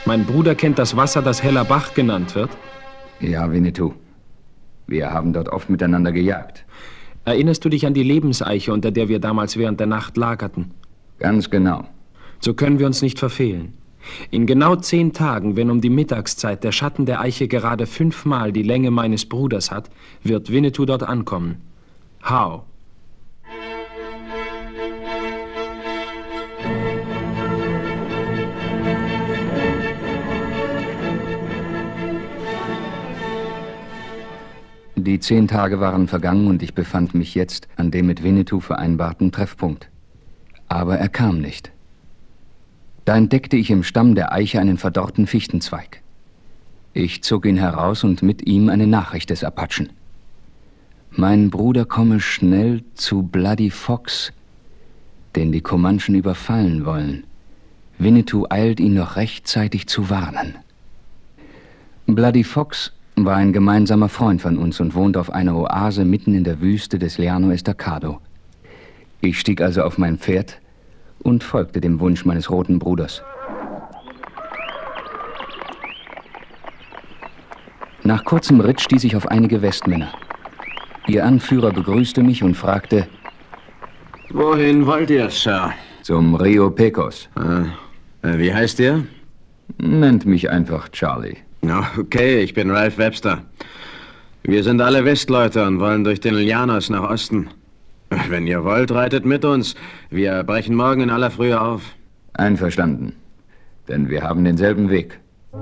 Mein Bruder kennt das Wasser, das Heller Bach genannt wird. Ja, Winnetou. Wir haben dort oft miteinander gejagt. Erinnerst du dich an die Lebenseiche, unter der wir damals während der Nacht lagerten? Ganz genau. So können wir uns nicht verfehlen. In genau 10 Tagen, wenn um die Mittagszeit der Schatten der Eiche gerade 5-mal die Länge meines Bruders hat, wird Winnetou dort ankommen. How? Die 10 Tage waren vergangen und ich befand mich jetzt an dem mit Winnetou vereinbarten Treffpunkt. Aber er kam nicht. Da entdeckte ich im Stamm der Eiche einen verdorrten Fichtenzweig. Ich zog ihn heraus und mit ihm eine Nachricht des Apachen. Mein Bruder komme schnell zu Bloody Fox, den die Comanchen überfallen wollen. Winnetou eilt ihn noch rechtzeitig zu warnen. Bloody Fox war ein gemeinsamer Freund von uns und wohnt auf einer Oase mitten in der Wüste des Llano Estacado. Ich stieg also auf mein Pferd und folgte dem Wunsch meines roten Bruders. Nach kurzem Ritt stieß ich auf einige Westmänner. Ihr Anführer begrüßte mich und fragte: Wohin wollt ihr, Sir? Zum Rio Pecos. Wie heißt ihr? Nennt mich einfach Charlie. Okay, ich bin Ralph Webster. Wir sind alle Westleute und wollen durch den Llanos nach Osten. Wenn ihr wollt, reitet mit uns. Wir brechen morgen in aller Frühe auf. Einverstanden. Denn wir haben denselben Weg.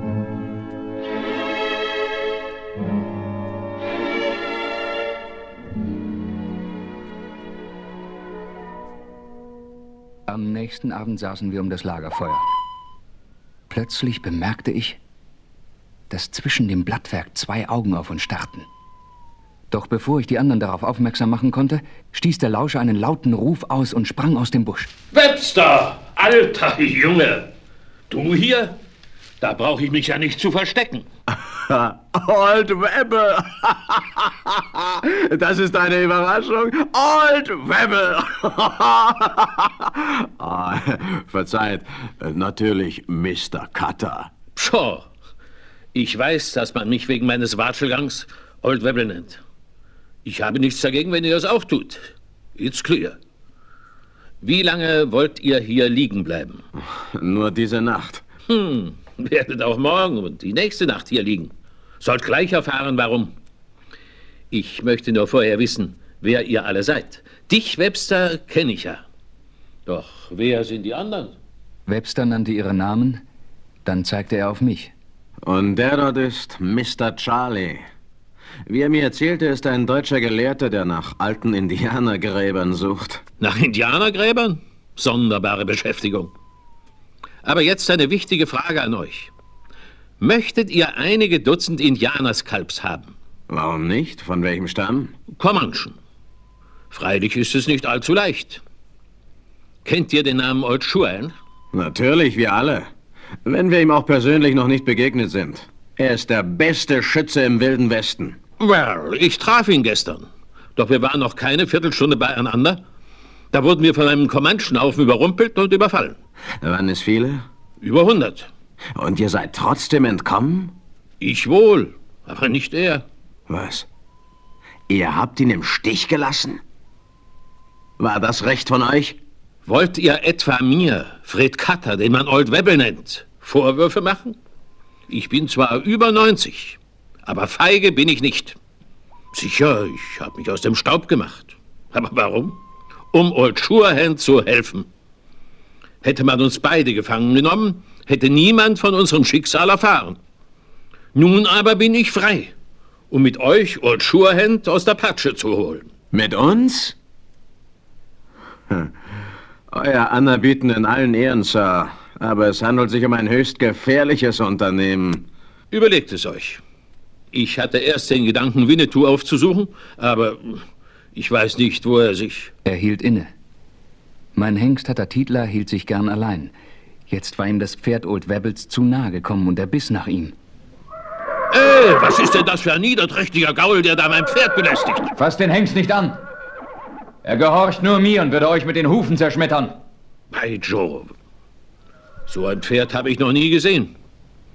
Am nächsten Abend saßen wir um das Lagerfeuer. Plötzlich bemerkte ich, dass zwischen dem Blattwerk 2 Augen auf uns starrten. Doch bevor ich die anderen darauf aufmerksam machen konnte, stieß der Lauscher einen lauten Ruf aus und sprang aus dem Busch. Webster, alter Junge! Du hier? Da brauche ich mich ja nicht zu verstecken. Old Webber! Das ist eine Überraschung. Old Webber! Verzeiht, natürlich Mr. Cutter. Pschoh, ich weiß, dass man mich wegen meines Watschelgangs Old Webber nennt. Ich habe nichts dagegen, wenn ihr das auch tut. It's clear. Wie lange wollt ihr hier liegen bleiben? Nur diese Nacht. Werdet auch morgen und die nächste Nacht hier liegen. Sollt gleich erfahren, warum. Ich möchte nur vorher wissen, wer ihr alle seid. Dich, Webster, kenne ich ja. Doch wer sind die anderen? Webster nannte ihre Namen, dann zeigte er auf mich. Und der dort ist Mr. Charlie. Wie er mir erzählte, ist ein deutscher Gelehrter, der nach alten Indianergräbern sucht. Nach Indianergräbern? Sonderbare Beschäftigung. Aber jetzt eine wichtige Frage an euch. Möchtet ihr einige Dutzend Indianerskalps haben? Warum nicht? Von welchem Stamm? Comanchen. Freilich ist es nicht allzu leicht. Kennt ihr den Namen Old Schuan? Natürlich, wir alle. Wenn wir ihm auch persönlich noch nicht begegnet sind. Er ist der beste Schütze im Wilden Westen. Well, ich traf ihn gestern. Doch wir waren noch keine Viertelstunde beieinander. Da wurden wir von einem Comanchen-Haufen überrumpelt und überfallen. Waren es viele? Über 100. Und ihr seid trotzdem entkommen? Ich wohl, aber nicht er. Was? Ihr habt ihn im Stich gelassen? War das recht von euch? Wollt ihr etwa mir, Fred Cutter, den man Old Webber nennt, Vorwürfe machen? Ich bin zwar über 90, aber feige bin ich nicht. Sicher, ich habe mich aus dem Staub gemacht. Aber warum? Um Old Schuan zu helfen. Hätte man uns beide gefangen genommen, hätte niemand von unserem Schicksal erfahren. Nun aber bin ich frei, um mit euch Old Schuan aus der Patsche zu holen. Mit uns? Euer Anerbieten in allen Ehren, Sir. Aber es handelt sich um ein höchst gefährliches Unternehmen. Überlegt es euch. Ich hatte erst den Gedanken, Winnetou aufzusuchen, aber ich weiß nicht, wo er sich... Er hielt inne. Mein Hengst Hatatitla hielt sich gern allein. Jetzt war ihm das Pferd Old Webbles zu nahe gekommen und er biss nach ihm. Was ist denn das für ein niederträchtiger Gaul, der da mein Pferd belästigt? Fasst den Hengst nicht an. Er gehorcht nur mir und würde euch mit den Hufen zerschmettern. Bei Jove. So ein Pferd habe ich noch nie gesehen.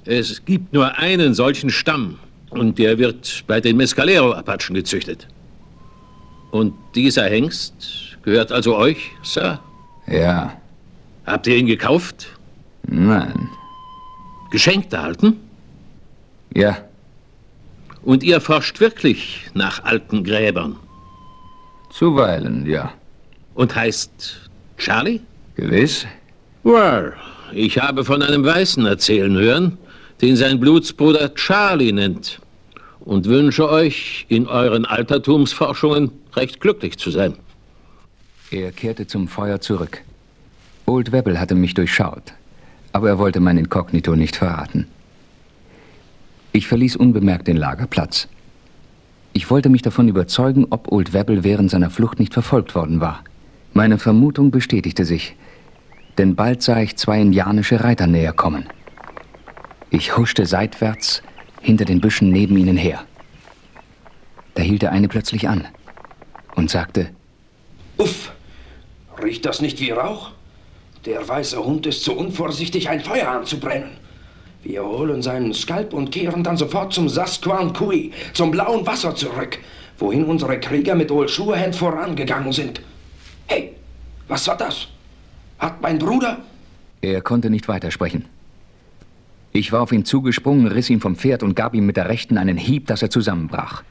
Es gibt nur einen solchen Stamm und der wird bei den Mescalero-Apachen gezüchtet. Und dieser Hengst gehört also euch, Sir? Ja. Habt ihr ihn gekauft? Nein. Geschenkt erhalten? Ja. Und ihr forscht wirklich nach alten Gräbern? Zuweilen, ja. Und heißt Charlie? Gewiss? Well, ich habe von einem Weißen erzählen hören, den sein Blutsbruder Charlie nennt. Und wünsche euch in euren Altertumsforschungen recht glücklich zu sein. Er kehrte zum Feuer zurück. Old Webble hatte mich durchschaut, aber er wollte mein Inkognito nicht verraten. Ich verließ unbemerkt den Lagerplatz. Ich wollte mich davon überzeugen, ob Old Webble während seiner Flucht nicht verfolgt worden war. Meine Vermutung bestätigte sich, denn bald sah ich 2 indianische Reiter näher kommen. Ich huschte seitwärts hinter den Büschen neben ihnen her. Da hielt der eine plötzlich an und sagte: Uff, riecht das nicht wie Rauch? Der weiße Hund ist zu unvorsichtig, ein Feuer anzubrennen. Wir holen seinen Skalp und kehren dann sofort zum Sasquatch-Kui, zum blauen Wasser zurück, wohin unsere Krieger mit Old Shatterhand vorangegangen sind. Hey, was war das? Hat mein Bruder... Er konnte nicht weitersprechen. Ich war auf ihn zugesprungen, riss ihn vom Pferd und gab ihm mit der rechten einen Hieb, dass er zusammenbrach.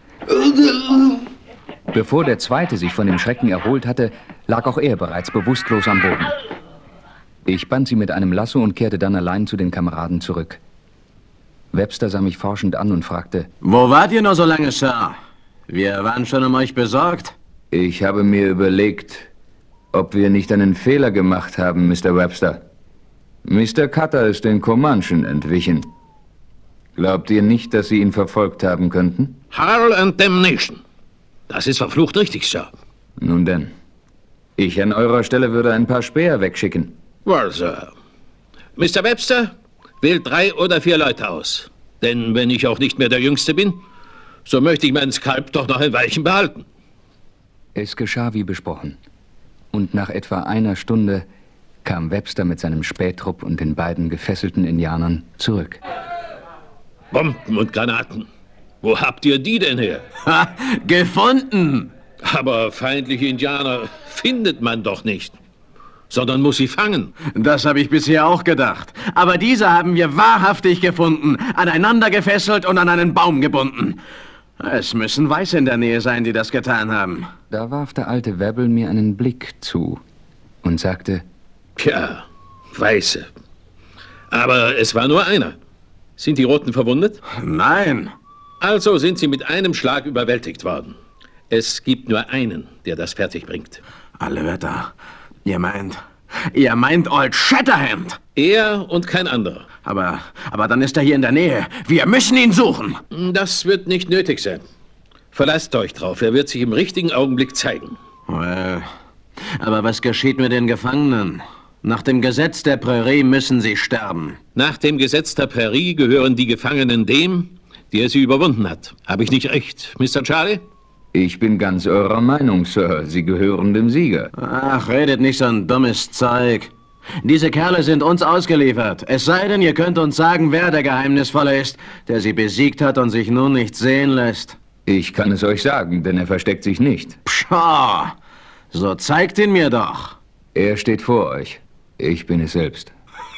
Bevor der zweite sich von dem Schrecken erholt hatte, lag auch er bereits bewusstlos am Boden. Ich band sie mit einem Lasso und kehrte dann allein zu den Kameraden zurück. Webster sah mich forschend an und fragte: Wo wart ihr noch so lange, Sir? Wir waren schon um euch besorgt. Ich habe mir überlegt, ob wir nicht einen Fehler gemacht haben, Mr. Webster. Mr. Cutter ist den Comanchen entwichen. Glaubt ihr nicht, dass sie ihn verfolgt haben könnten? Hell and Damnation. Das ist verflucht richtig, Sir. Nun denn. Ich an eurer Stelle würde ein paar Späher wegschicken. Well, Sir. Mr. Webster, wählt 3 oder 4 Leute aus. Denn wenn ich auch nicht mehr der Jüngste bin, so möchte ich meinen Skalp doch noch ein Weilchen behalten. Es geschah wie besprochen. Und nach etwa einer Stunde kam Webster mit seinem Spähtrupp und den beiden gefesselten Indianern zurück. Bomben und Granaten. Wo habt ihr die denn her? Ha, gefunden! Aber feindliche Indianer findet man doch nicht, sondern muss sie fangen. Das habe ich bisher auch gedacht. Aber diese haben wir wahrhaftig gefunden, aneinander gefesselt und an einen Baum gebunden. Es müssen Weiße in der Nähe sein, die das getan haben. Da warf der alte Webble mir einen Blick zu und sagte: Tja, Weiße. Aber es war nur einer. Sind die Roten verwundet? Nein. Also sind sie mit einem Schlag überwältigt worden. Es gibt nur einen, der das fertig bringt. Alle Wetter. Ihr meint Old Shatterhand. Er und kein anderer. Aber dann ist er hier in der Nähe. Wir müssen ihn suchen. Das wird nicht nötig sein. Verlasst euch drauf, er wird sich im richtigen Augenblick zeigen. Well, aber was geschieht mit den Gefangenen? Nach dem Gesetz der Prärie müssen sie sterben. Nach dem Gesetz der Prärie gehören die Gefangenen dem, der sie überwunden hat. Habe ich nicht recht, Mr. Charlie? Ich bin ganz eurer Meinung, Sir. Sie gehören dem Sieger. Ach, redet nicht so ein dummes Zeug. Diese Kerle sind uns ausgeliefert. Es sei denn, ihr könnt uns sagen, wer der Geheimnisvolle ist, der sie besiegt hat und sich nun nicht sehen lässt. Ich kann es euch sagen, denn er versteckt sich nicht. Pshaw, so zeigt ihn mir doch. Er steht vor euch. Ich bin es selbst.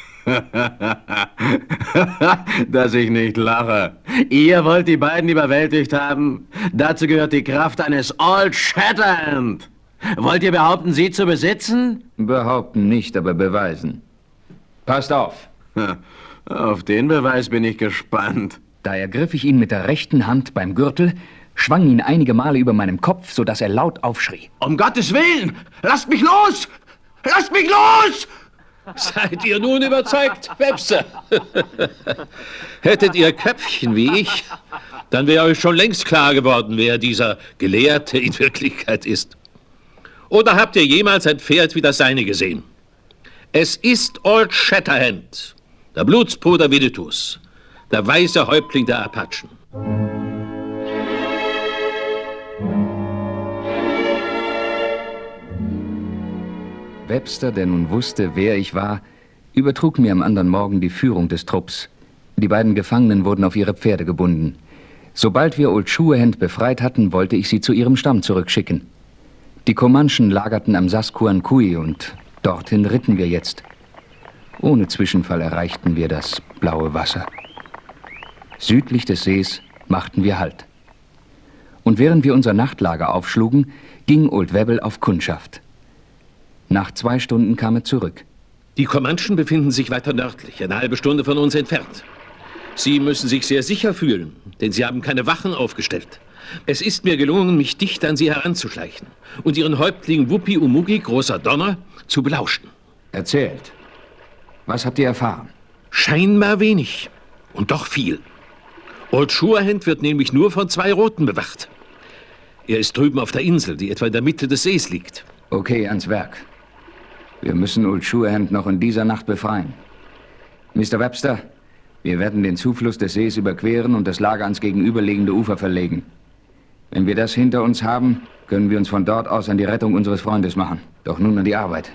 Dass ich nicht lache. Ihr wollt die beiden überwältigt haben? Dazu gehört die Kraft eines Old Shatterhand. Wollt ihr behaupten, sie zu besitzen? Behaupten nicht, aber beweisen. Passt auf. Auf den Beweis bin ich gespannt. Da ergriff ich ihn mit der rechten Hand beim Gürtel, schwang ihn einige Male über meinem Kopf, sodass er laut aufschrie. Um Gottes Willen! Lasst mich los! Lasst mich los! Seid ihr nun überzeugt, Webster? Hättet ihr Köpfchen wie ich, dann wäre euch schon längst klar geworden, wer dieser Gelehrte in Wirklichkeit ist. Oder habt ihr jemals ein Pferd wie das seine gesehen? Es ist Old Shatterhand, der Blutsbruder Winnetous, der weiße Häuptling der Apachen. Webster, der nun wusste, wer ich war, übertrug mir am anderen Morgen die Führung des Trupps, Die beiden Gefangenen wurden auf ihre Pferde gebunden. Sobald wir Old Shatterhand befreit hatten, wollte ich sie zu ihrem Stamm zurückschicken. Die Comanchen lagerten am Sasquan Kui und dorthin ritten wir jetzt. Ohne Zwischenfall erreichten wir das blaue Wasser. Südlich des Sees machten wir Halt. Und während wir unser Nachtlager aufschlugen, ging Old Webble auf Kundschaft. Nach 2 Stunden kam er zurück. Die Comanchen befinden sich weiter nördlich, eine halbe Stunde von uns entfernt. Sie müssen sich sehr sicher fühlen, denn sie haben keine Wachen aufgestellt. Es ist mir gelungen, mich dicht an sie heranzuschleichen und ihren Häuptling Wuppi Umugi, großer Donner, zu belauschen. Erzählt. Was habt ihr erfahren? Scheinbar wenig und doch viel. Old Shatterhand wird nämlich nur von 2 Roten bewacht. Er ist drüben auf der Insel, die etwa in der Mitte des Sees liegt. Okay, ans Werk. Wir müssen Old Shatterhand noch in dieser Nacht befreien. Mr. Webster, wir werden den Zufluss des Sees überqueren und das Lager ans gegenüberliegende Ufer verlegen. Wenn wir das hinter uns haben, können wir uns von dort aus an die Rettung unseres Freundes machen. Doch nun an die Arbeit.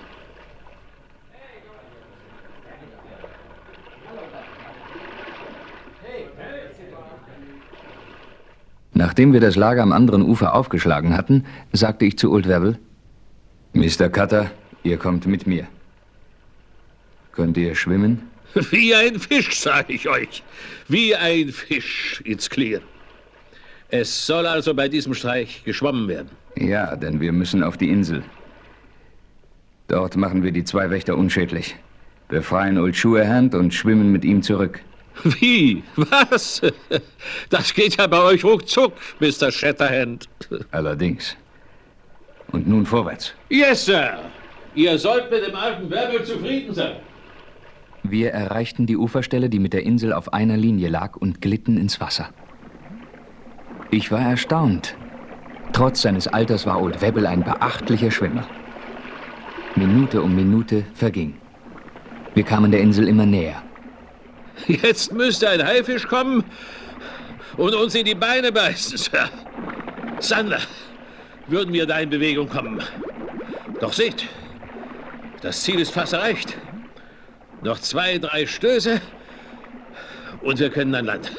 Nachdem wir das Lager am anderen Ufer aufgeschlagen hatten, sagte ich zu Old Webble: Mr. Cutter, ihr kommt mit mir. Könnt ihr schwimmen? Wie ein Fisch, sage ich euch. Wie ein Fisch ins Clear. Es soll also bei diesem Streich geschwommen werden. Ja, denn wir müssen auf die Insel. Dort machen wir die 2 Wächter unschädlich. Befreien Old Shatterhand und schwimmen mit ihm zurück. Wie? Was? Das geht ja bei euch ruckzuck, Mr. Shatterhand. Allerdings. Und nun vorwärts. Yes, Sir. Ihr sollt mit dem alten Webble zufrieden sein. Wir erreichten die Uferstelle, die mit der Insel auf einer Linie lag, und glitten ins Wasser. Ich war erstaunt. Trotz seines Alters war Old Webble ein beachtlicher Schwimmer. Minute um Minute verging. Wir kamen der Insel immer näher. Jetzt müsste ein Haifisch kommen und uns in die Beine beißen, Sir. Sander, würden wir da in Bewegung kommen. Doch seht, das Ziel ist fast erreicht. Noch 2, 3 Stöße und wir können an Land.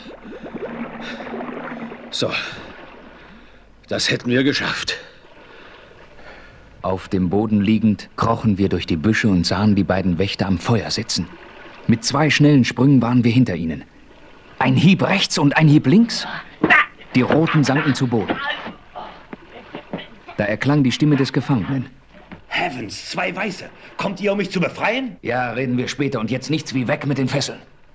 So, das hätten wir geschafft. Auf dem Boden liegend krochen wir durch die Büsche und sahen die beiden Wächter am Feuer sitzen. Mit 2 schnellen Sprüngen waren wir hinter ihnen. Ein Hieb rechts und ein Hieb links. Die Roten sanken zu Boden. Da erklang die Stimme des Gefangenen. Heavens, 2 Weiße. Kommt ihr, um mich zu befreien? Ja, reden wir später und jetzt nichts wie weg mit den Fesseln.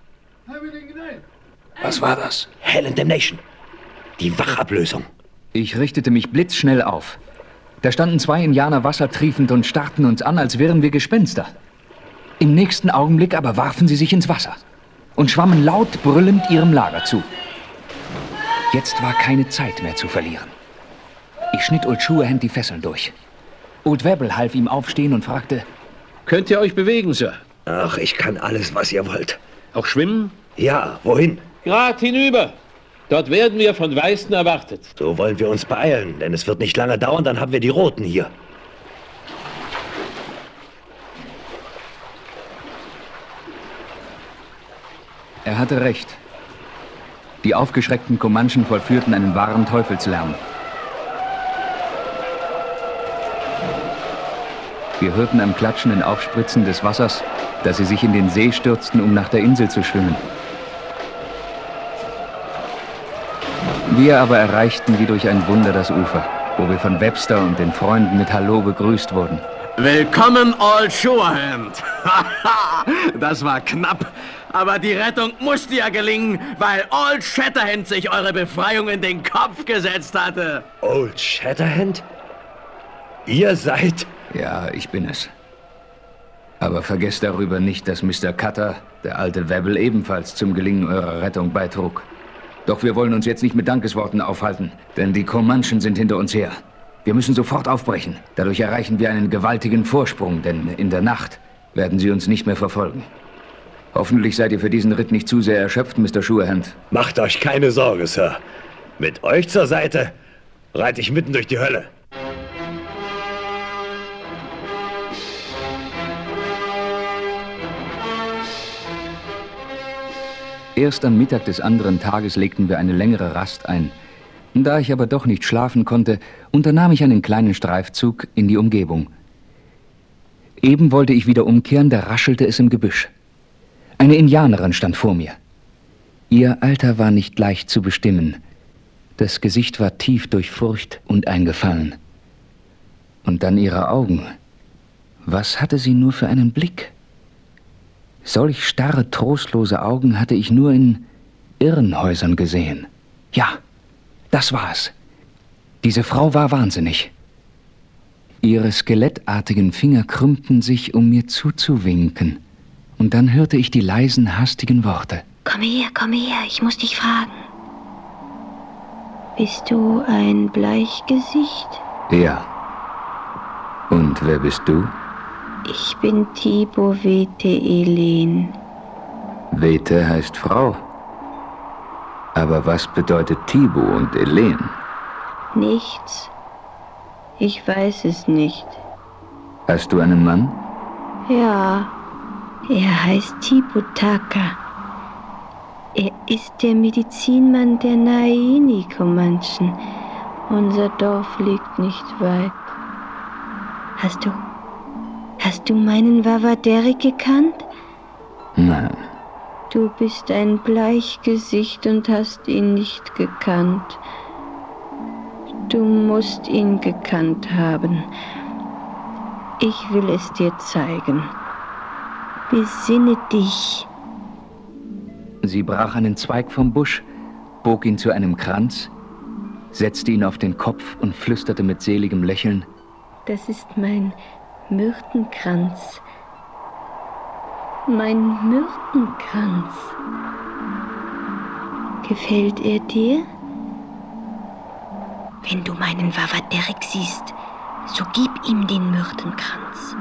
Was war das? Hell and Damnation. Die Wachablösung. Ich richtete mich blitzschnell auf. Da standen 2 Indianer wassertriefend und starrten uns an, als wären wir Gespenster. Im nächsten Augenblick aber warfen sie sich ins Wasser und schwammen laut brüllend ihrem Lager zu. Jetzt war keine Zeit mehr zu verlieren. Ich schnitt Old Shatterhand die Fesseln durch. Old Webble half ihm aufstehen und fragte: Könnt ihr euch bewegen, Sir? Ach, ich kann alles, was ihr wollt. Auch schwimmen? Ja, wohin? Grad hinüber. Dort werden wir von Weißen erwartet. So wollen wir uns beeilen, denn es wird nicht lange dauern, dann haben wir die Roten hier. Er hatte recht. Die aufgeschreckten Comanchen vollführten einen wahren Teufelslärm. Wir hörten am klatschenden Aufspritzen des Wassers, dass sie sich in den See stürzten, um nach der Insel zu schwimmen. Wir aber erreichten wie durch ein Wunder das Ufer, wo wir von Webster und den Freunden mit Hallo begrüßt wurden. Willkommen, Old Shatterhand. Das war knapp. Aber die Rettung musste ja gelingen, weil Old Shatterhand sich eure Befreiung in den Kopf gesetzt hatte. Old Shatterhand? Ihr seid... Ja, ich bin es. Aber vergesst darüber nicht, dass Mr. Cutter, der alte Webble, ebenfalls zum Gelingen eurer Rettung beitrug. Doch wir wollen uns jetzt nicht mit Dankesworten aufhalten, denn die Comanchen sind hinter uns her. Wir müssen sofort aufbrechen. Dadurch erreichen wir einen gewaltigen Vorsprung, denn in der Nacht werden sie uns nicht mehr verfolgen. Hoffentlich seid ihr für diesen Ritt nicht zu sehr erschöpft, Mr. Shatterhand. Macht euch keine Sorge, Sir. Mit euch zur Seite reite ich mitten durch die Hölle. Erst am Mittag des anderen Tages legten wir eine längere Rast ein. Da ich aber doch nicht schlafen konnte, unternahm ich einen kleinen Streifzug in die Umgebung. Eben wollte ich wieder umkehren, da raschelte es im Gebüsch. Eine Indianerin stand vor mir. Ihr Alter war nicht leicht zu bestimmen. Das Gesicht war tief durchfurcht und eingefallen. Und dann ihre Augen. Was hatte sie nur für einen Blick? Solch starre, trostlose Augen hatte ich nur in Irrenhäusern gesehen. Ja, das war es. Diese Frau war wahnsinnig. Ihre skelettartigen Finger krümmten sich, um mir zuzuwinken. Und dann hörte ich die leisen, hastigen Worte. Komm her, ich muss dich fragen. Bist du ein Bleichgesicht? Ja. Und wer bist du? Ich bin Thibaut Wete Elen. Wete heißt Frau. Aber was bedeutet Thibaut und Elen? Nichts. Ich weiß es nicht. Hast du einen Mann? Ja, er heißt Thibaut Taka. Er ist der Medizinmann der Naini-Comanchen. Unser Dorf liegt nicht weit. Hast du meinen Wavaderik gekannt? Nein. Du bist ein Bleichgesicht und hast ihn nicht gekannt. Du musst ihn gekannt haben. Ich will es dir zeigen. Besinne dich. Sie brach einen Zweig vom Busch, bog ihn zu einem Kranz, setzte ihn auf den Kopf und flüsterte mit seligem Lächeln: Das ist mein Myrtenkranz. Mein Myrtenkranz. Gefällt er dir? Wenn du meinen Wavaderik siehst, so gib ihm den Myrtenkranz.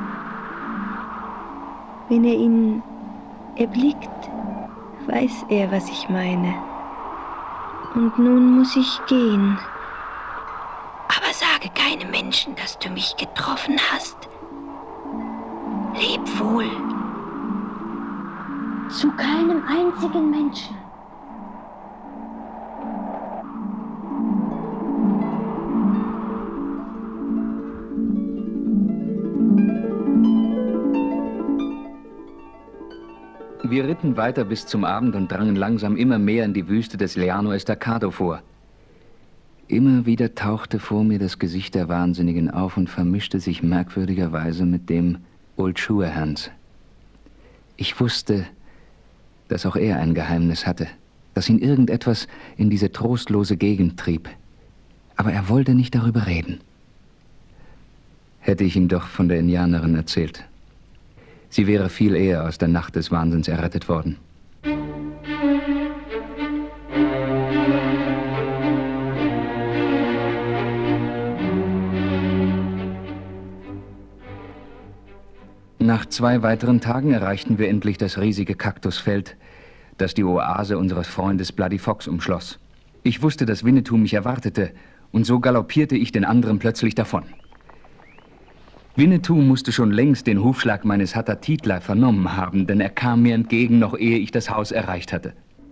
Wenn er ihn erblickt, weiß er, was ich meine. Und nun muss ich gehen. Aber sage keinem Menschen, dass du mich getroffen hast. Leb wohl. Zu keinem einzigen Menschen. Wir ritten weiter bis zum Abend und drangen langsam immer mehr in die Wüste des Llano Estacado vor. Immer wieder tauchte vor mir das Gesicht der Wahnsinnigen auf und vermischte sich merkwürdigerweise mit dem Old Shatterhands. Ich wusste, dass auch er ein Geheimnis hatte, dass ihn irgendetwas in diese trostlose Gegend trieb. Aber er wollte nicht darüber reden. Hätte ich ihm doch von der Indianerin erzählt. Sie wäre viel eher aus der Nacht des Wahnsinns errettet worden. Nach 2 weiteren Tagen erreichten wir endlich das riesige Kaktusfeld, das die Oase unseres Freundes Bloody Fox umschloss. Ich wusste, dass Winnetou mich erwartete, und so galoppierte ich den anderen plötzlich davon. Winnetou musste schon längst den Hufschlag meines Hatatitla vernommen haben, denn er kam mir entgegen, noch ehe ich das Haus erreicht hatte.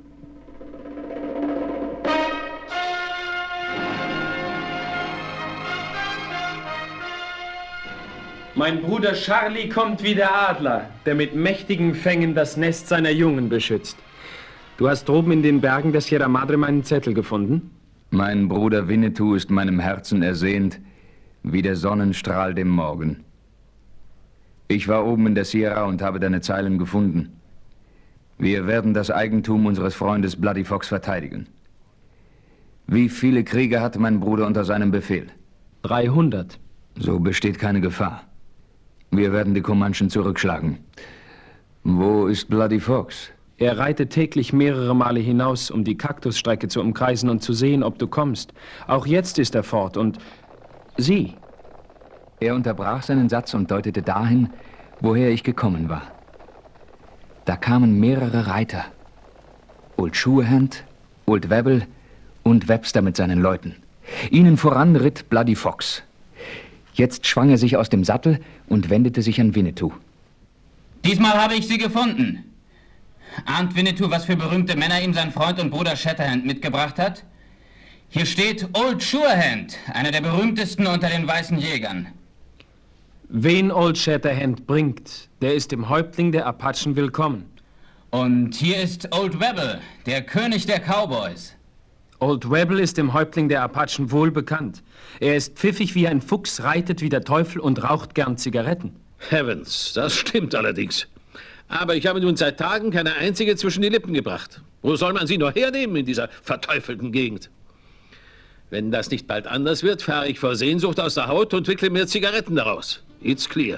Mein Bruder Charlie kommt wie der Adler, der mit mächtigen Fängen das Nest seiner Jungen beschützt. Du hast droben in den Bergen der Sierra Madre meinen Zettel gefunden? Mein Bruder Winnetou ist meinem Herzen ersehnt, wie der Sonnenstrahl dem Morgen. Ich war oben in der Sierra und habe deine Zeilen gefunden. Wir werden das Eigentum unseres Freundes Bloody Fox verteidigen. Wie viele Krieger hat mein Bruder unter seinem Befehl? 300. So besteht keine Gefahr. Wir werden die Comanchen zurückschlagen. Wo ist Bloody Fox? Er reitet täglich mehrere Male hinaus, um die Kaktusstrecke zu umkreisen und zu sehen, ob du kommst. Auch jetzt ist er fort und... Sieh. Er unterbrach seinen Satz und deutete dahin, woher ich gekommen war. Da kamen mehrere Reiter. Old Shatterhand, Old Webble und Webster mit seinen Leuten. Ihnen voran ritt Bloody Fox. Jetzt schwang er sich aus dem Sattel und wendete sich an Winnetou. Diesmal habe ich sie gefunden. Ahnt Winnetou, was für berühmte Männer ihm sein Freund und Bruder Shatterhand mitgebracht hat? Hier steht Old Surehand, einer der berühmtesten unter den weißen Jägern. Wen Old Shatterhand bringt, der ist dem Häuptling der Apachen willkommen. Und hier ist Old Rebel, der König der Cowboys. Old Rebel ist dem Häuptling der Apachen wohl bekannt. Er ist pfiffig wie ein Fuchs, reitet wie der Teufel und raucht gern Zigaretten. Heavens, das stimmt allerdings. Aber ich habe nun seit Tagen keine einzige zwischen die Lippen gebracht. Wo soll man sie nur hernehmen in dieser verteufelten Gegend? Wenn das nicht bald anders wird, fahre ich vor Sehnsucht aus der Haut und wickle mir Zigaretten daraus. It's clear.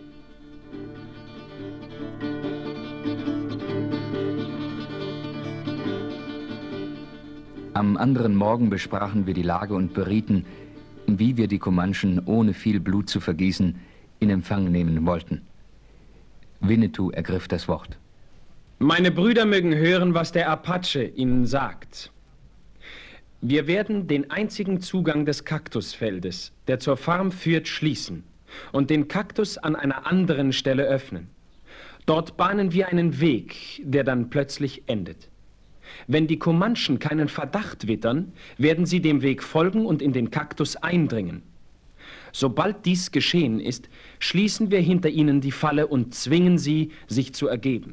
Am anderen Morgen besprachen wir die Lage und berieten, wie wir die Comanchen ohne viel Blut zu vergießen in Empfang nehmen wollten. Winnetou ergriff das Wort. Meine Brüder mögen hören, was der Apache ihnen sagt. Wir werden den einzigen Zugang des Kaktusfeldes, der zur Farm führt, schließen und den Kaktus an einer anderen Stelle öffnen. Dort bahnen wir einen Weg, der dann plötzlich endet. Wenn die Comanchen keinen Verdacht wittern, werden sie dem Weg folgen und in den Kaktus eindringen. Sobald dies geschehen ist, schließen wir hinter ihnen die Falle und zwingen sie, sich zu ergeben.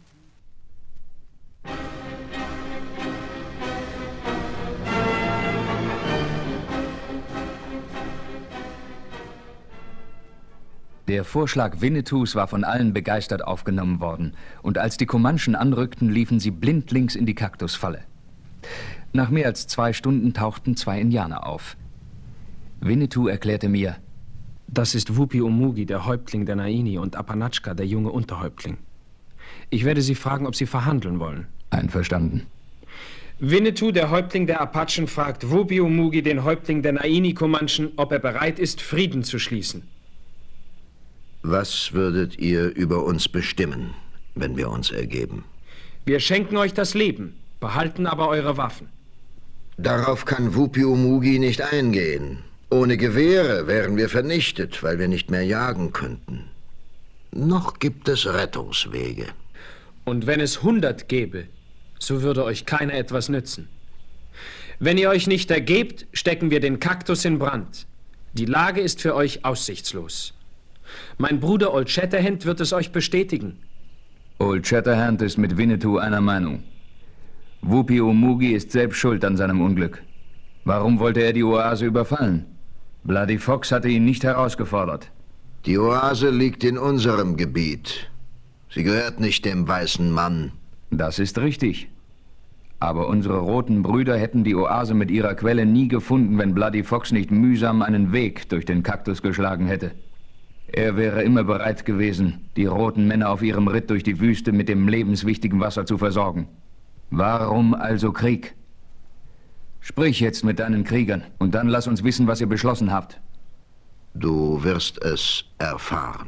Der Vorschlag Winnetous war von allen begeistert aufgenommen worden, und als die Comanchen anrückten, liefen sie blindlings in die Kaktusfalle. Nach mehr als 2 Stunden tauchten 2 Indianer auf. Winnetou erklärte mir: Das ist Whoopi Umugi, der Häuptling der Naini, und Apanatschka, der junge Unterhäuptling. Ich werde Sie fragen, ob Sie verhandeln wollen. Einverstanden. Winnetou, der Häuptling der Apachen, fragt Whoopi Umugi, den Häuptling der Naini-Comanchen, ob er bereit ist, Frieden zu schließen. Was würdet ihr über uns bestimmen, wenn wir uns ergeben? Wir schenken euch das Leben, behalten aber eure Waffen. Darauf kann Whoopi Umugi nicht eingehen. Ohne Gewehre wären wir vernichtet, weil wir nicht mehr jagen könnten. Noch gibt es Rettungswege. Und wenn es 100 gäbe, so würde euch keiner etwas nützen. Wenn ihr euch nicht ergebt, stecken wir den Kaktus in Brand. Die Lage ist für euch aussichtslos. Mein Bruder Old Shatterhand wird es euch bestätigen. Old Shatterhand ist mit Winnetou einer Meinung. Whoopi Umugi ist selbst schuld an seinem Unglück. Warum wollte er die Oase überfallen? Bloody Fox hatte ihn nicht herausgefordert. Die Oase liegt in unserem Gebiet. Sie gehört nicht dem weißen Mann. Das ist richtig. Aber unsere roten Brüder hätten die Oase mit ihrer Quelle nie gefunden, wenn Bloody Fox nicht mühsam einen Weg durch den Kaktus geschlagen hätte. Er wäre immer bereit gewesen, die roten Männer auf ihrem Ritt durch die Wüste mit dem lebenswichtigen Wasser zu versorgen. Warum also Krieg? Sprich jetzt mit deinen Kriegern und dann lass uns wissen, was ihr beschlossen habt. Du wirst es erfahren.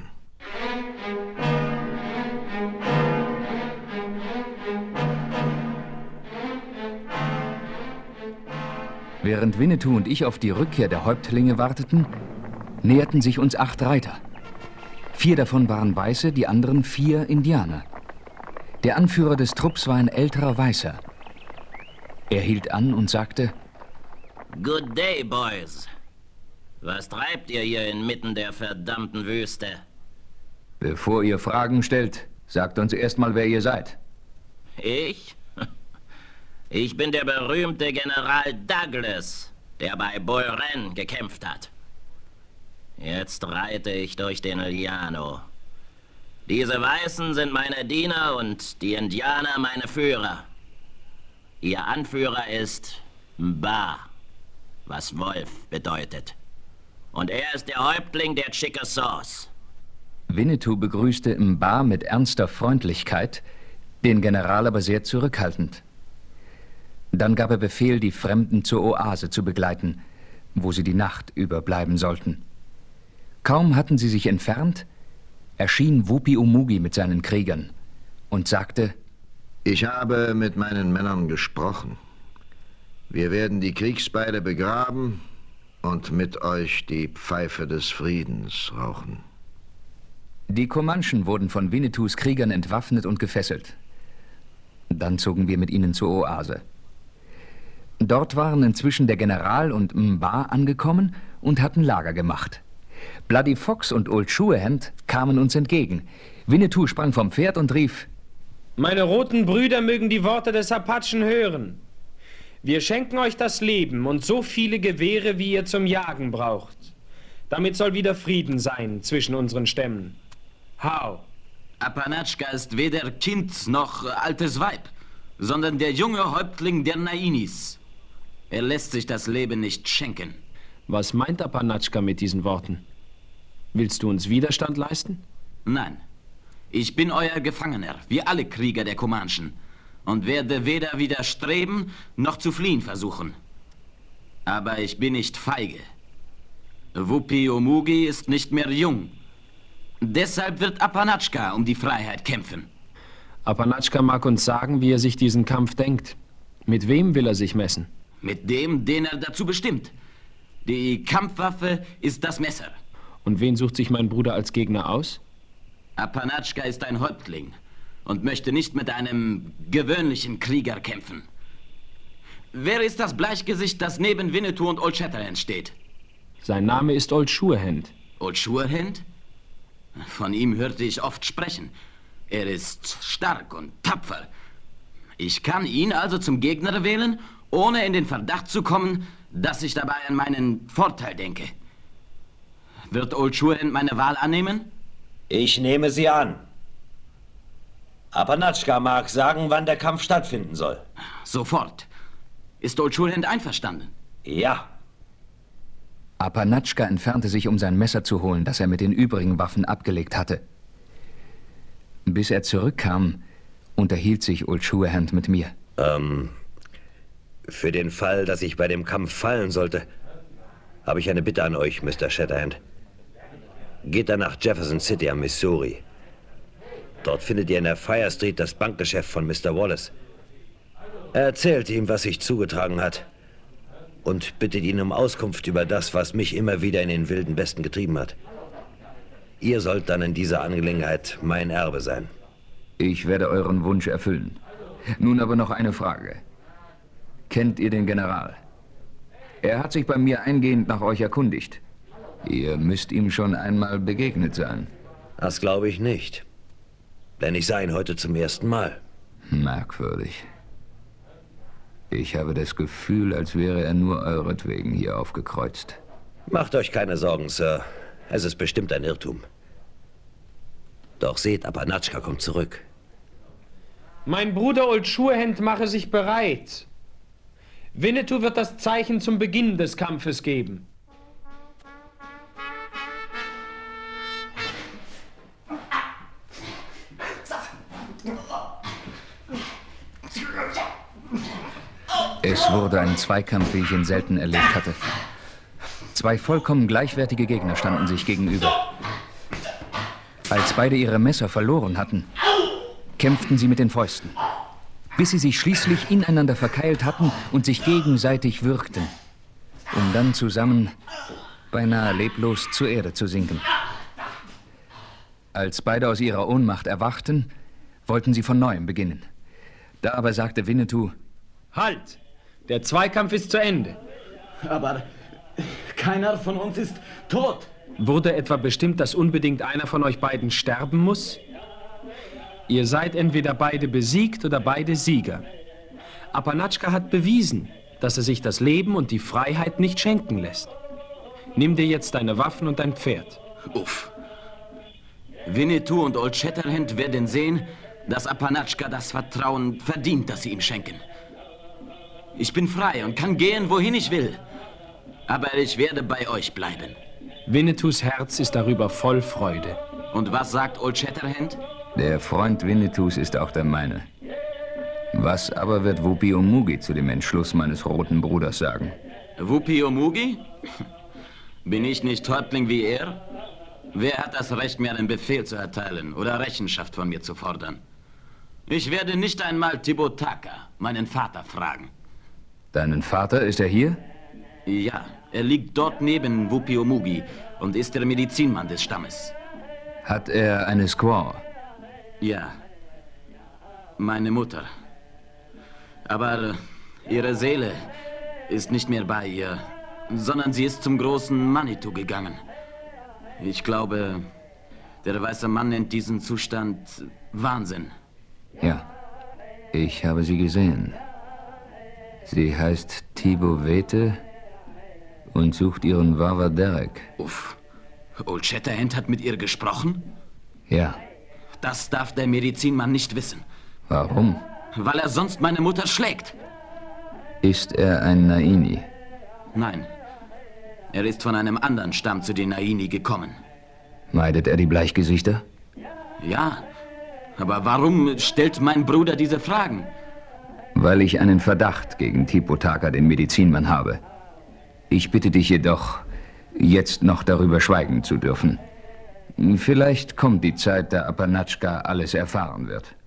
Während Winnetou und ich auf die Rückkehr der Häuptlinge warteten, näherten sich uns 8 Reiter. 4 davon waren Weiße, die anderen 4 Indianer. Der Anführer des Trupps war ein älterer Weißer. Er hielt an und sagte: Good day, Boys. Was treibt ihr hier inmitten der verdammten Wüste? Bevor ihr Fragen stellt, sagt uns erstmal, wer ihr seid. Ich? Ich bin der berühmte General Douglas, der bei Bull Run gekämpft hat. Jetzt reite ich durch den Llano. Diese Weißen sind meine Diener und die Indianer meine Führer. Ihr Anführer ist Mba, was Wolf bedeutet. Und er ist der Häuptling der Chickasaws. Winnetou begrüßte Mba mit ernster Freundlichkeit, den General aber sehr zurückhaltend. Dann gab er Befehl, die Fremden zur Oase zu begleiten, wo sie die Nacht über bleiben sollten. Kaum hatten sie sich entfernt, erschien Whoopi Umugi mit seinen Kriegern und sagte: Ich habe mit meinen Männern gesprochen. Wir werden die Kriegsbeile begraben und mit euch die Pfeife des Friedens rauchen. Die Comanchen wurden von Winnetous Kriegern entwaffnet und gefesselt. Dann zogen wir mit ihnen zur Oase. Dort waren inzwischen der General und Mba angekommen und hatten Lager gemacht. Bloody Fox und Old Shatterhand kamen uns entgegen. Winnetou sprang vom Pferd und rief: Meine roten Brüder mögen die Worte des Apachen hören. Wir schenken euch das Leben und so viele Gewehre, wie ihr zum Jagen braucht. Damit soll wieder Frieden sein zwischen unseren Stämmen. Hau! Apanatschka ist weder Kind noch altes Weib, sondern der junge Häuptling der Nainis. Er lässt sich das Leben nicht schenken. Was meint Apanatschka mit diesen Worten? Willst du uns Widerstand leisten? Nein. Ich bin euer Gefangener, wie alle Krieger der Comanchen, und werde weder widerstreben noch zu fliehen versuchen. Aber ich bin nicht feige. Wuppi Umugi ist nicht mehr jung. Deshalb wird Apanatschka um die Freiheit kämpfen. Apanatschka mag uns sagen, wie er sich diesen Kampf denkt. Mit wem will er sich messen? Mit dem, den er dazu bestimmt. Die Kampfwaffe ist das Messer. Und wen sucht sich mein Bruder als Gegner aus? Apanatschka ist ein Häuptling und möchte nicht mit einem gewöhnlichen Krieger kämpfen. Wer ist das Bleichgesicht, das neben Winnetou und Old Shatterhand steht? Sein Name ist Old Shatterhand. Old Shatterhand? Von ihm hörte ich oft sprechen. Er ist stark und tapfer. Ich kann ihn also zum Gegner wählen, ohne in den Verdacht zu kommen, dass ich dabei an meinen Vorteil denke. Wird Old Shatterhand meine Wahl annehmen? Ich nehme sie an. Apanatschka mag sagen, wann der Kampf stattfinden soll. Sofort. Ist Old Shatterhand einverstanden? Ja. Apanatschka entfernte sich, um sein Messer zu holen, das er mit den übrigen Waffen abgelegt hatte. Bis er zurückkam, unterhielt sich Old Shatterhand mit mir. Für den Fall, dass ich bei dem Kampf fallen sollte, habe ich eine Bitte an euch, Mr. Shatterhand. Geht dann nach Jefferson City am Missouri. Dort findet ihr in der Fire Street das Bankgeschäft von Mr. Wallace. Erzählt ihm, was sich zugetragen hat. Und bittet ihn um Auskunft über das, was mich immer wieder in den Wilden Westen getrieben hat. Ihr sollt dann in dieser Angelegenheit mein Erbe sein. Ich werde euren Wunsch erfüllen. Nun aber noch eine Frage. Kennt ihr den General? Er hat sich bei mir eingehend nach euch erkundigt. Ihr müsst ihm schon einmal begegnet sein. Das glaube ich nicht. Denn ich sah ihn heute zum ersten Mal. Merkwürdig. Ich habe das Gefühl, als wäre er nur euretwegen hier aufgekreuzt. Macht euch keine Sorgen, Sir. Es ist bestimmt ein Irrtum. Doch seht, Apanatschka kommt zurück. Mein Bruder Old Shatterhand mache sich bereit. Winnetou wird das Zeichen zum Beginn des Kampfes geben. Es wurde ein Zweikampf, wie ich ihn selten erlebt hatte. Zwei vollkommen gleichwertige Gegner standen sich gegenüber. Als beide ihre Messer verloren hatten, kämpften sie mit den Fäusten, bis sie sich schließlich ineinander verkeilt hatten und sich gegenseitig würgten, um dann zusammen beinahe leblos zur Erde zu sinken. Als beide aus ihrer Ohnmacht erwachten, wollten sie von Neuem beginnen. Da aber sagte Winnetou: Halt! Der Zweikampf ist zu Ende. Aber keiner von uns ist tot. Wurde etwa bestimmt, dass unbedingt einer von euch beiden sterben muss? Ihr seid entweder beide besiegt oder beide Sieger. Apanatschka hat bewiesen, dass er sich das Leben und die Freiheit nicht schenken lässt. Nimm dir jetzt deine Waffen und dein Pferd. Uff. Winnetou und Old Shatterhand werden sehen, dass Apanatschka das Vertrauen verdient, das sie ihm schenken. Ich bin frei und kann gehen, wohin ich will. Aber ich werde bei euch bleiben. Winnetous Herz ist darüber voll Freude. Und was sagt Old Shatterhand? Der Freund Winnetous ist auch der meine. Was aber wird Wuppi Umugi zu dem Entschluss meines roten Bruders sagen? Wuppi Umugi? Bin ich nicht Häuptling wie er? Wer hat das Recht, mir einen Befehl zu erteilen oder Rechenschaft von mir zu fordern? Ich werde nicht einmal Tibotaka, meinen Vater, fragen. Deinen Vater, ist er hier? Ja, er liegt dort neben Wuppi Umugi und ist der Medizinmann des Stammes. Hat er eine Squaw? Ja. Meine Mutter, Aber ihre Seele ist nicht mehr bei ihr, sondern sie ist zum großen Manitou gegangen. Ich glaube, der weiße Mann nennt diesen Zustand Wahnsinn. Ja, ich habe sie gesehen. Sie heißt Thibaut Wete und sucht ihren Wawa Derek. Uff, Old Shatterhand hat mit ihr gesprochen? Ja. Das darf der Medizinmann nicht wissen. Warum? Weil er sonst meine Mutter schlägt. Ist er ein Naini? Nein. Er ist von einem anderen Stamm zu den Naini gekommen. Meidet er die Bleichgesichter? Ja. Aber warum stellt mein Bruder diese Fragen? Weil ich einen Verdacht gegen Tipotaka, den Medizinmann, habe. Ich bitte dich jedoch, jetzt noch darüber schweigen zu dürfen. Vielleicht kommt die Zeit, da Apanatschka alles erfahren wird.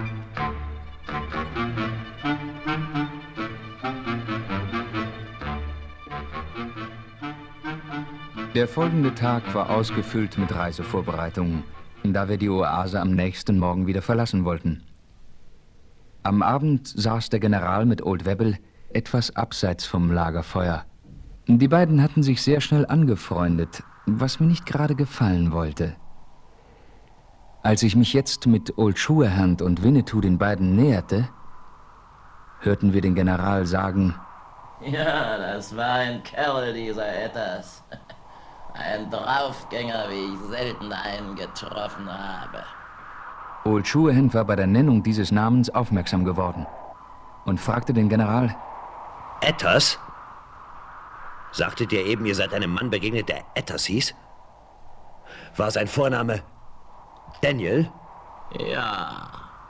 Der folgende Tag war ausgefüllt mit Reisevorbereitungen, da wir die Oase am nächsten Morgen wieder verlassen wollten. Am Abend saß der General mit Old Webble etwas abseits vom Lagerfeuer. Die beiden hatten sich sehr schnell angefreundet, was mir nicht gerade gefallen wollte. Als ich mich jetzt mit Old Shatterhand und Winnetou den beiden näherte, hörten wir den General sagen: Ja, das war ein Kerl, dieser Etters. Ein Draufgänger, wie ich selten einen getroffen habe. Old Shatterhand war bei der Nennung dieses Namens aufmerksam geworden und fragte den General: Etters? Sagtet ihr eben, ihr seid einem Mann begegnet, der Etters hieß? War sein Vorname Daniel? Ja.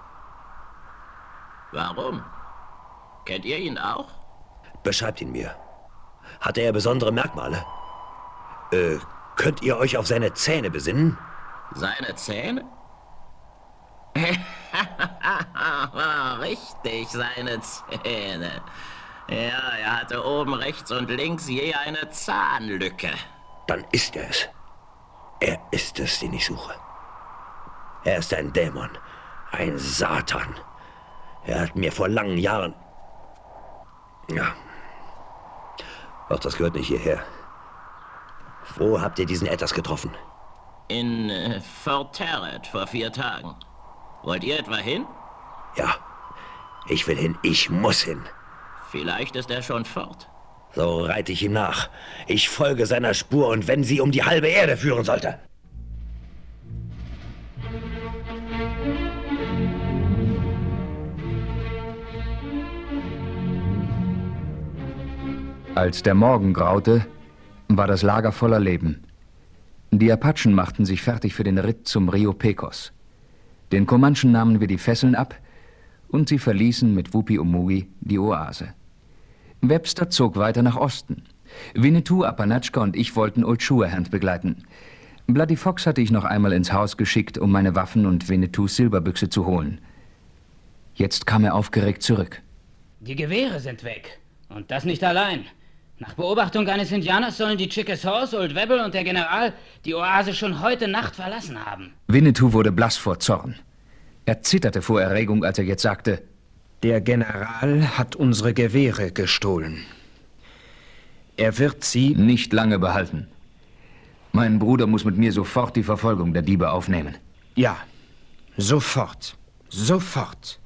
Warum? Kennt ihr ihn auch? Beschreibt ihn mir. Hatte er besondere Merkmale? Könnt ihr euch auf seine Zähne besinnen? Seine Zähne? Richtig, seine Zähne. Ja, er hatte oben rechts und links je eine Zahnlücke. Dann ist er es. Er ist es, den ich suche. Er ist ein Dämon, ein Satan. Er hat mir vor langen Jahren... Ja. Doch das gehört nicht hierher. Wo habt ihr diesen Etters getroffen? In Fort Terret vor 4 Tagen. Wollt ihr etwa hin? Ja, ich will hin. Ich muss hin. Vielleicht ist er schon fort. So reite ich ihm nach. Ich folge seiner Spur, und wenn sie um die halbe Erde führen sollte. Als der Morgen graute, war das Lager voller Leben. Die Apachen machten sich fertig für den Ritt zum Rio Pecos. Den Comanchen nahmen wir die Fesseln ab und sie verließen mit Whoopi Umugi die Oase. Webster zog weiter nach Osten. Winnetou, Apanatschka und ich wollten Old Shatterhand begleiten. Bloody Fox hatte ich noch einmal ins Haus geschickt, um meine Waffen und Winnetous Silberbüchse zu holen. Jetzt kam er aufgeregt zurück. Die Gewehre sind weg. Und das nicht allein. Nach Beobachtung eines Indianers sollen die Chickasaws, Old Webble und der General die Oase schon heute Nacht verlassen haben. Winnetou wurde blass vor Zorn. Er zitterte vor Erregung, als er jetzt sagte: Der General hat unsere Gewehre gestohlen. Er wird sie nicht lange behalten. Mein Bruder muss mit mir sofort die Verfolgung der Diebe aufnehmen. Ja, sofort. Sofort.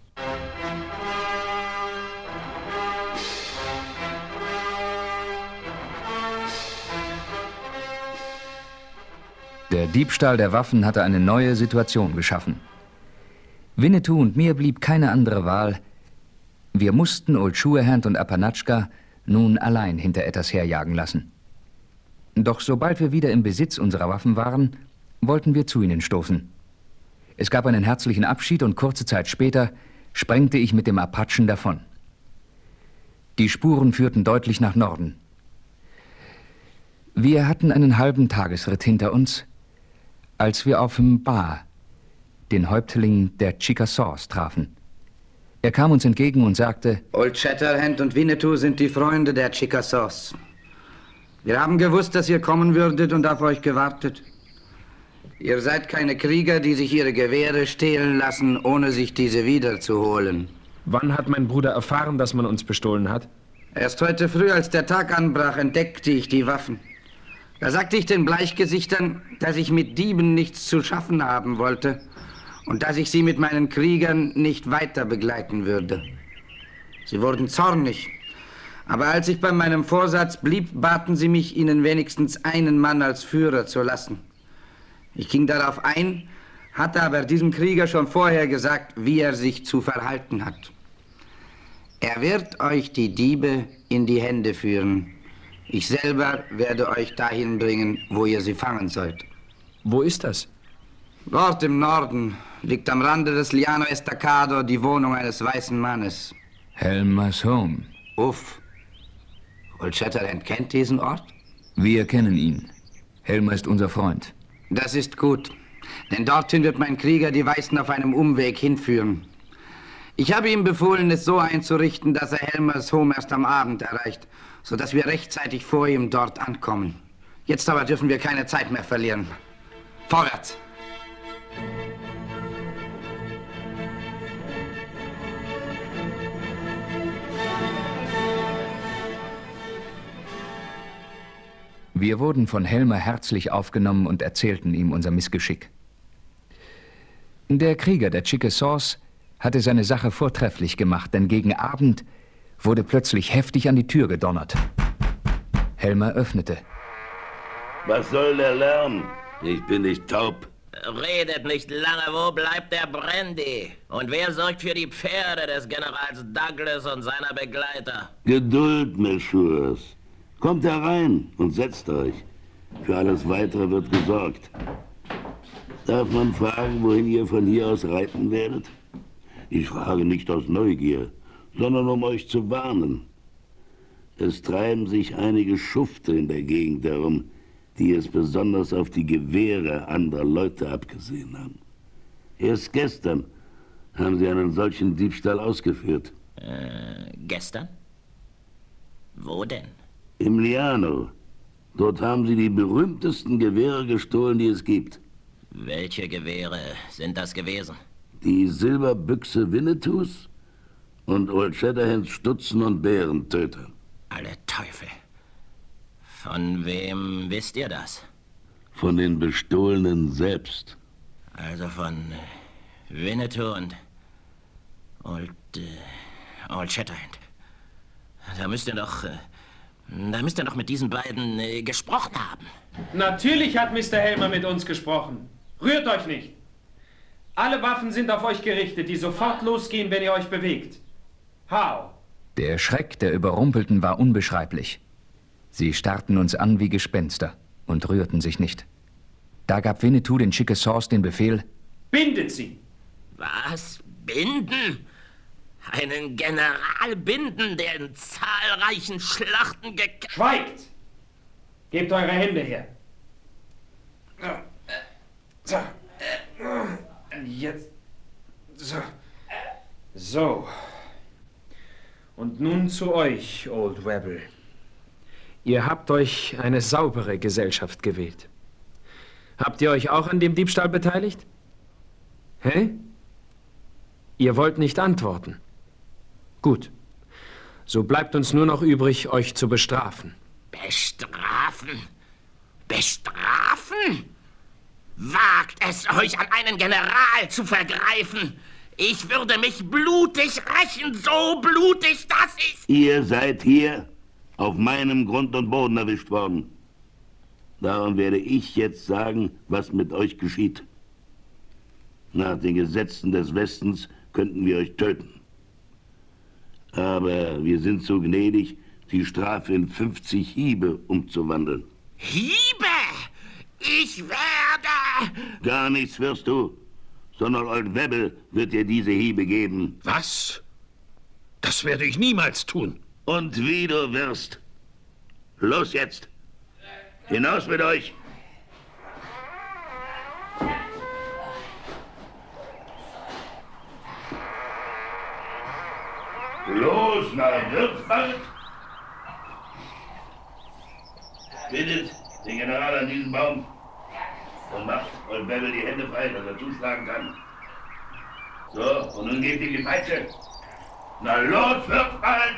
Der Diebstahl der Waffen hatte eine neue Situation geschaffen. Winnetou und mir blieb keine andere Wahl. Wir mussten Old Shatterhand und Apanatschka nun allein hinter Etters herjagen lassen. Doch sobald wir wieder im Besitz unserer Waffen waren, wollten wir zu ihnen stoßen. Es gab einen herzlichen Abschied und kurze Zeit später sprengte ich mit dem Apachen davon. Die Spuren führten deutlich nach Norden. Wir hatten einen halben Tagesritt hinter uns, als wir auf Mba, den Häuptling der Chickasaws, trafen. Er kam uns entgegen und sagte: Old Shatterhand und Winnetou sind die Freunde der Chickasaws. Wir haben gewusst, dass ihr kommen würdet und auf euch gewartet. Ihr seid keine Krieger, die sich ihre Gewehre stehlen lassen, ohne sich diese wiederzuholen. Wann hat mein Bruder erfahren, dass man uns bestohlen hat? Erst heute früh, als der Tag anbrach, entdeckte ich die Waffen. Da sagte ich den Bleichgesichtern, dass ich mit Dieben nichts zu schaffen haben wollte und dass ich sie mit meinen Kriegern nicht weiter begleiten würde. Sie wurden zornig, aber als ich bei meinem Vorsatz blieb, baten sie mich, ihnen wenigstens einen Mann als Führer zu lassen. Ich ging darauf ein, hatte aber diesem Krieger schon vorher gesagt, wie er sich zu verhalten hat. Er wird euch die Diebe in die Hände führen. Ich selber werde euch dahin bringen, wo ihr sie fangen sollt. Wo ist das? Dort im Norden liegt am Rande des Liano Estacado die Wohnung eines weißen Mannes. Helmers Home. Uff. Old Shatterhand kennt diesen Ort? Wir kennen ihn. Helmer ist unser Freund. Das ist gut, denn dorthin wird mein Krieger die Weißen auf einem Umweg hinführen. Ich habe ihm befohlen, es so einzurichten, dass er Helmers Home erst am Abend erreicht, sodass wir rechtzeitig vor ihm dort ankommen. Jetzt aber dürfen wir keine Zeit mehr verlieren. Vorwärts! Wir wurden von Helmer herzlich aufgenommen und erzählten ihm unser Missgeschick. Der Krieger der Chickasaws hatte seine Sache vortrefflich gemacht, denn gegen Abend wurde plötzlich heftig an die Tür gedonnert. Helmer öffnete. Was soll der Lärm? Ich bin nicht taub. Redet nicht lange, wo bleibt der Brandy? Und wer sorgt für die Pferde des Generals Douglas und seiner Begleiter? Geduld, Messieurs. Kommt herein und setzt euch. Für alles Weitere wird gesorgt. Darf man fragen, wohin ihr von hier aus reiten werdet? Ich frage nicht aus Neugier, sondern um euch zu warnen. Es treiben sich einige Schufte in der Gegend herum, die es besonders auf die Gewehre anderer Leute abgesehen haben. Erst gestern haben sie einen solchen Diebstahl ausgeführt. Gestern? Wo denn? Im Liano. Dort haben sie die berühmtesten Gewehre gestohlen, die es gibt. Welche Gewehre sind das gewesen? Die Silberbüchse Winnetous und Old Shatterhands Stutzen- und Bärentöter. Alle Teufel. Von wem wisst ihr das? Von den Bestohlenen selbst. Also von Winnetou und Old Shatterhand. Da müsst ihr doch mit diesen beiden gesprochen haben. Natürlich hat Mr. Helmer mit uns gesprochen. Rührt euch nicht. Alle Waffen sind auf euch gerichtet, die sofort losgehen, wenn ihr euch bewegt. How? Der Schreck der Überrumpelten war unbeschreiblich. Sie starrten uns an wie Gespenster und rührten sich nicht. Da gab Winnetou den Chickasaws den Befehl: Bindet sie! Was? Binden? Einen General binden, der in zahlreichen Schlachten Schweigt! Gebt eure Hände her. So. Jetzt. So. Und nun zu euch, Old Rebel. Ihr habt euch eine saubere Gesellschaft gewählt. Habt ihr euch auch an dem Diebstahl beteiligt? Hä? Ihr wollt nicht antworten. Gut. So bleibt uns nur noch übrig, euch zu bestrafen. Bestrafen? Bestrafen? Wagt es euch, an einen General zu vergreifen? Ich würde mich blutig rächen, so blutig das ist. Ihr seid hier auf meinem Grund und Boden erwischt worden. Darum werde ich jetzt sagen, was mit euch geschieht. Nach den Gesetzen des Westens könnten wir euch töten. Aber wir sind so gnädig, die Strafe in 50 Hiebe umzuwandeln. Hiebe? Ich werde... Gar nichts wirst du, sondern Old Webel wird dir diese Hiebe geben. Was? Das werde ich niemals tun. Und wie du wirst. Los jetzt. Hinaus mit euch. Los, na, wird's bald. Bindet den General an diesen Baum und macht Old Webel die Hände frei, dass er zuschlagen kann. So, und nun gebt ihm die Peitsche. Na los, wirf halt!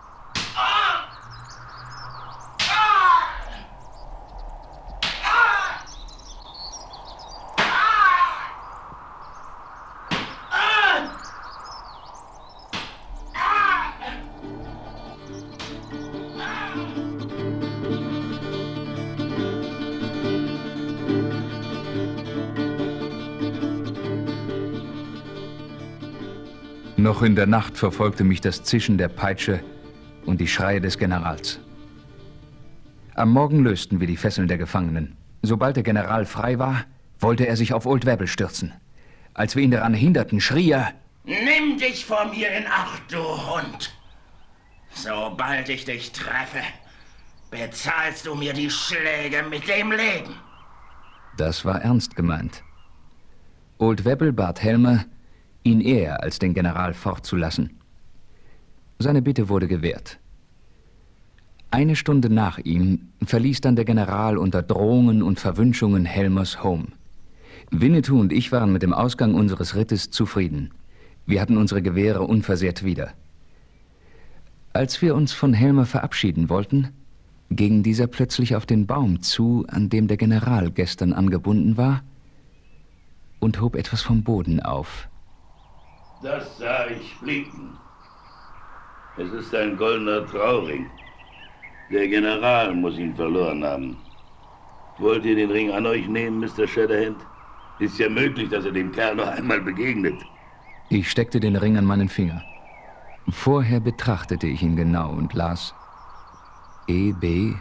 Noch in der Nacht verfolgte mich das Zischen der Peitsche und die Schreie des Generals. Am Morgen lösten wir die Fesseln der Gefangenen. Sobald der General frei war, wollte er sich auf Old Webble stürzen. Als wir ihn daran hinderten, schrie er: Nimm dich vor mir in Acht, du Hund! Sobald ich dich treffe, bezahlst du mir die Schläge mit dem Leben. Das war ernst gemeint. Old Webble bat Helmer, ihn eher als den General fortzulassen. Seine Bitte wurde gewährt. Eine Stunde nach ihm verließ dann der General unter Drohungen und Verwünschungen Helmers Home. Winnetou und ich waren mit dem Ausgang unseres Rittes zufrieden. Wir hatten unsere Gewehre unversehrt wieder. Als wir uns von Helmer verabschieden wollten, ging dieser plötzlich auf den Baum zu, an dem der General gestern angebunden war, und hob etwas vom Boden auf. Das sah ich blinken. Es ist ein goldener Trauring. Der General muss ihn verloren haben. Wollt ihr den Ring an euch nehmen, Mr. Shatterhand? Ist ja möglich, dass er dem Kerl noch einmal begegnet. Ich steckte den Ring an meinen Finger. Vorher betrachtete ich ihn genau und las: E.B.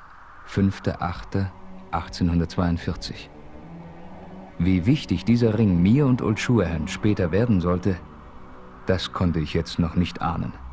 5.8.1842. Wie wichtig dieser Ring mir und Old Shatterhand später werden sollte, das konnte ich jetzt noch nicht ahnen.